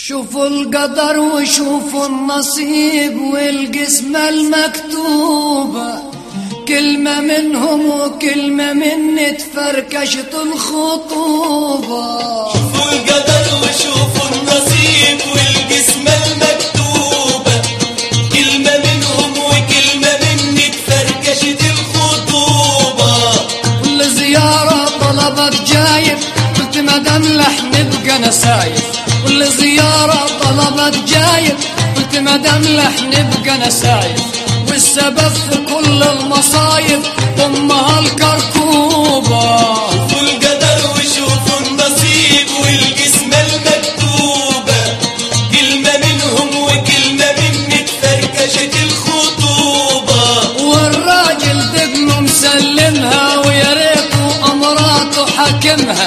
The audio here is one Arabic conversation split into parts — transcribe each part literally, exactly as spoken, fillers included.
شوفوا القدر وشوفوا النصيب والقسمة المكتوبة، كلمة منهم وكلمة مني تفركشت الخطوبة. شوفوا القدر وشوفوا النصيب والقسمة المكتوبة، كلمة منهم وكلمة مني تفركشت الخطوبة. كل زيارة طلبت جايب، قلت مدام لح نبقى نسايب. كل زيارة طلبت جايب، قلت مدام لح نبقى نسايب. والسبب في كل المصايب أمها الكركوبة. شوفوا القدر وشوفوا النصيب والقسمة المكتوبة، كلمة منهم وكلمة مني تفركشت الخطوبة. والراجل دقنه مسلمها ويا ريته أمراته حاكمها.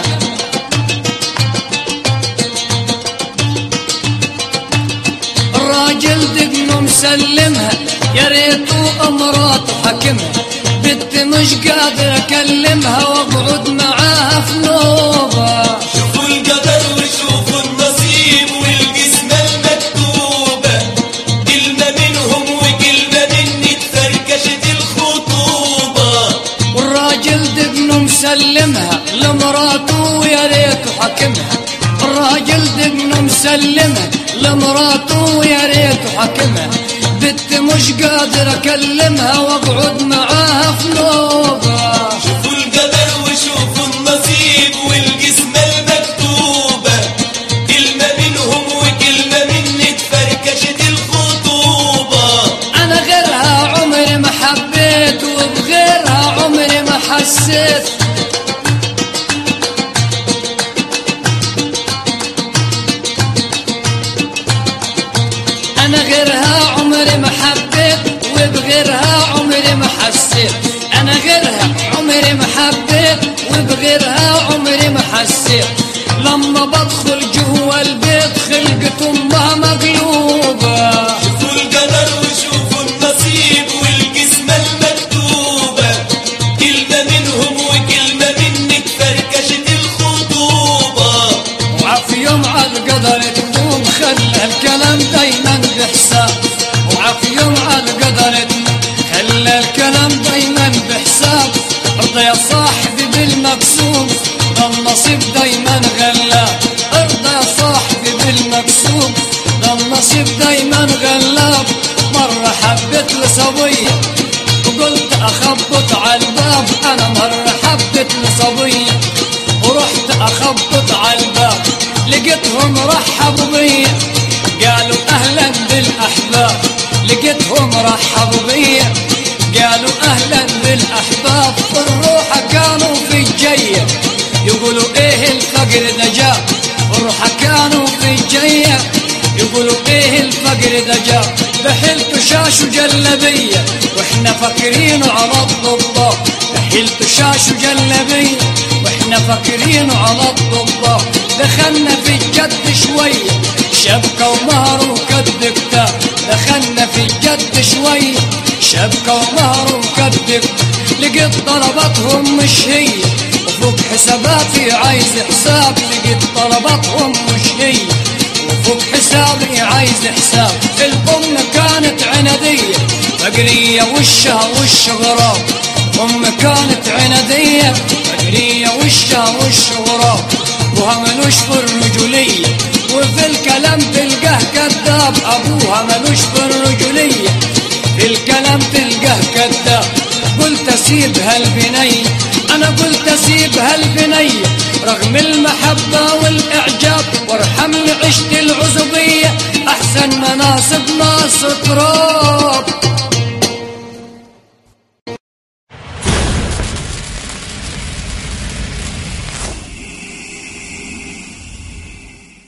الراجل دقنه مسلمها يا ريته أمراته حاكمها. بنت مش قادر أكلمها وأقعد معاها في نوبة. شوفوا القدر وشوفوا النصيب والقسمة المكتوبة، كلمة منهم وكلمة مني تفركشت الخطوبة. والراجل دقنه مسلمها لمراته ويا ريته حاكمها. الراجل دقنه مسلمها لمراته ويا ريته حاكمها. بنت مش قادر أكلمها وأقعد معاها في نوبة. شوفوا القدر وشوفوا النصيب والقسمة المكتوبة، كلمة منهم وكلمة مني تفركشت الخطوبة. أنا غيرها عمري ما حبيت وبغيرها عمري ما حسيت. أنا غيرها عمري ما حبيت وبغيرها عمري ما حسيت. أنا غيرها عمري ما حبيت وبغيرها عمري ما حسيت. لما بدخل جوا البيت خلقت أمها مقلوبة. شوفوا القدر وشوفوا النصيب والقسمة المكتوبة، كلمة منهم وكلمة مني تفركشت الخطوبة. وعافي يوم عالقدر تقوم خلى الكلام دايما بحساب. وعافي يوم عالقدر تقوم خلى الكلام دايما بحساب. ارضى يا صاحبي بالمقسوم ده النصيب دايما غلاب. ارضى يا صاحبي بالمقسوم ده النصيب دايما غلاب. مرة حبيت لصبية وقلت اخبط على الباب. انا مرة حبيت لصبية ورحت اخبط على الباب، لقيتهم رحبوا بيا قالوا اهلا بالاحباب. لقيتهم رحبوا بيا قالوا اهلا بالاحباب. في الروحة كانوا في الجية يقولوا ايه الفقر ده جاب. الروحة كانوا في الجية يقولوا ايه الفقر ده جاب. بحلت شاش وجلبية واحنا فاكرينه على الضباط. بحلت شاش وجلبية واحنا فاكرينه على الضباط. دخلنا في الجد شوية شبكة ومهر وكد كتاب. دخلنا في الجد شوية شبكة ومهر وكد كتاب. لقيت طلباتهم مش هي وفوق حساباتي عايز حساب. لقيت طلباتهم مش هي وفوق حسابي عايز حساب. الأم كانت عنادية فقرية وشها وش غراب. أم كانت عنادية فقرية وشها وش غراب. أبوها ملوش في الرجولية وفي الكلام تلقاه كذاب. أبوها ملوش في الرجولية في الكلام تلقاه كذاب. قلت أسيبها البنية، أنا قلت أسيبها البنية رغم المحبة والإعجاب. وارحمني عشت العزوبية أحسن مناصب ناس تراب.